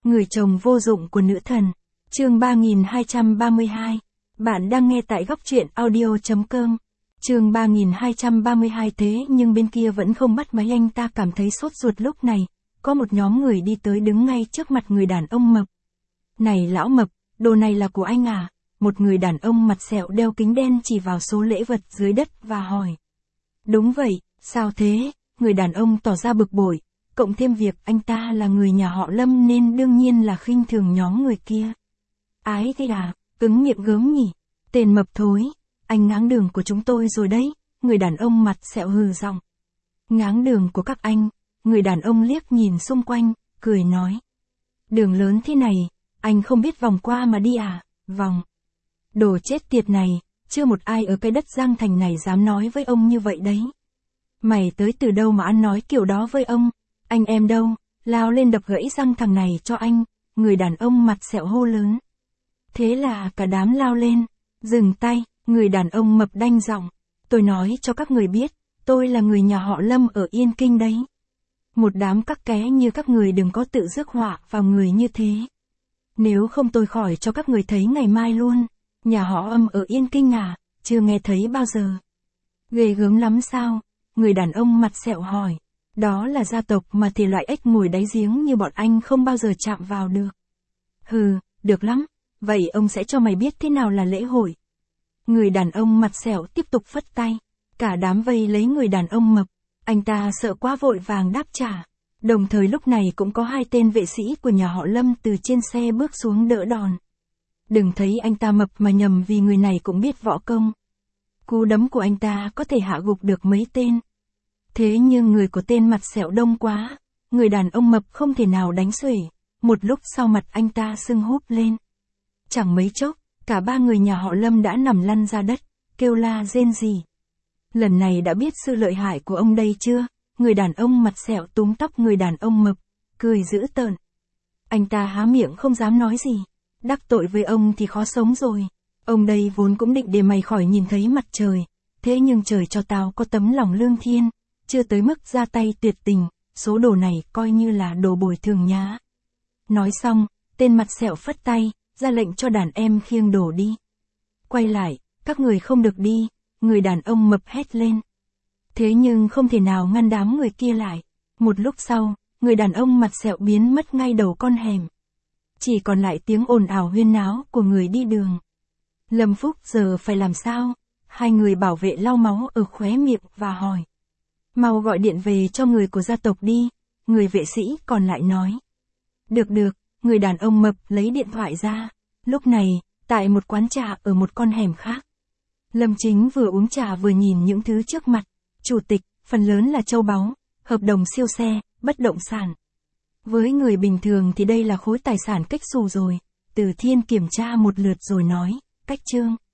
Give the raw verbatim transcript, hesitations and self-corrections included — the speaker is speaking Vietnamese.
Người chồng vô dụng của nữ thần. Chương ba nghìn hai trăm ba mươi hai. Bạn đang nghe tại góc truyện audio chấm com. Chương ba nghìn hai trăm ba mươi hai. Thế nhưng bên kia vẫn không bắt máy, anh ta cảm thấy sốt ruột. Lúc này, có một nhóm người đi tới đứng ngay trước mặt người đàn ông mập. Này lão mập, đồ này là của anh à? Một người đàn ông mặt sẹo đeo kính đen chỉ vào số lễ vật dưới đất và hỏi. Đúng vậy, sao thế? Người đàn ông tỏ ra bực bội. Cộng thêm việc anh ta là người nhà họ Lâm nên đương nhiên là khinh thường nhóm người kia. Ái thế à, cứng miệng gớm nhỉ, tên mập thối, anh ngáng đường của chúng tôi rồi đấy, người đàn ông mặt sẹo hừ giọng. Ngáng đường của các anh, người đàn ông liếc nhìn xung quanh, cười nói. Đường lớn thế này, anh không biết vòng qua mà đi à, vòng. Đồ chết tiệt này, chưa một ai ở cái đất Giang Thành này dám nói với ông như vậy đấy. Mày tới từ đâu mà ăn nói kiểu đó với ông? Anh em đâu, lao lên đập gãy răng thằng này cho anh, người đàn ông mặt sẹo hô lớn. Thế là cả đám lao lên, dừng tay, người đàn ông mập đanh giọng. Tôi nói cho các người biết, tôi là người nhà họ Lâm ở Yên Kinh đấy. Một đám các ké như các người đừng có tự rước họa vào người như thế. Nếu không tôi khỏi cho các người thấy ngày mai luôn. Nhà họ Âm ở Yên Kinh à, chưa nghe thấy bao giờ. Ghê gớm lắm sao? Người đàn ông mặt sẹo hỏi. Đó là gia tộc mà thì loại ếch ngồi đáy giếng như bọn anh không bao giờ chạm vào được. Hừ, được lắm, vậy ông sẽ cho mày biết thế nào là lễ hội. Người đàn ông mặt sẹo tiếp tục phất tay, cả đám vây lấy người đàn ông mập, anh ta sợ quá vội vàng đáp trả. Đồng thời lúc này cũng có hai tên vệ sĩ của nhà họ Lâm từ trên xe bước xuống đỡ đòn. Đừng thấy anh ta mập mà nhầm vì người này cũng biết võ công. Cú đấm của anh ta có thể hạ gục được mấy tên. Thế nhưng người của tên mặt sẹo đông quá, người đàn ông mập không thể nào đánh xuể, một lúc sau mặt anh ta sưng húp lên. Chẳng mấy chốc, cả ba người nhà họ Lâm đã nằm lăn ra đất, kêu la rên rỉ. Lần này đã biết sự lợi hại của ông đây chưa? Người đàn ông mặt sẹo túm tóc người đàn ông mập, cười dữ tợn. Anh ta há miệng không dám nói gì, đắc tội với ông thì khó sống rồi. Ông đây vốn cũng định để mày khỏi nhìn thấy mặt trời, thế nhưng trời cho tao có tấm lòng lương thiên. Chưa tới mức ra tay tuyệt tình, số đồ này coi như là đồ bồi thường nhá. Nói xong, tên mặt sẹo phất tay, ra lệnh cho đàn em khiêng đồ đi. Quay lại, các người không được đi, người đàn ông mập hét lên. Thế nhưng không thể nào ngăn đám người kia lại. Một lúc sau, người đàn ông mặt sẹo biến mất ngay đầu con hẻm. Chỉ còn lại tiếng ồn ào huyên náo của người đi đường. Lâm Phúc giờ phải làm sao? Hai người bảo vệ lau máu ở khóe miệng và hỏi. Mau gọi điện về cho người của gia tộc đi, người vệ sĩ còn lại nói. Được được, người đàn ông mập lấy điện thoại ra. Lúc này, tại một quán trà ở một con hẻm khác. Lâm Chính vừa uống trà vừa nhìn những thứ trước mặt. Chủ tịch, phần lớn là châu báu, hợp đồng siêu xe, bất động sản. Với người bình thường thì đây là khối tài sản cách xù rồi. Từ Thiên kiểm tra một lượt rồi nói, cách trương.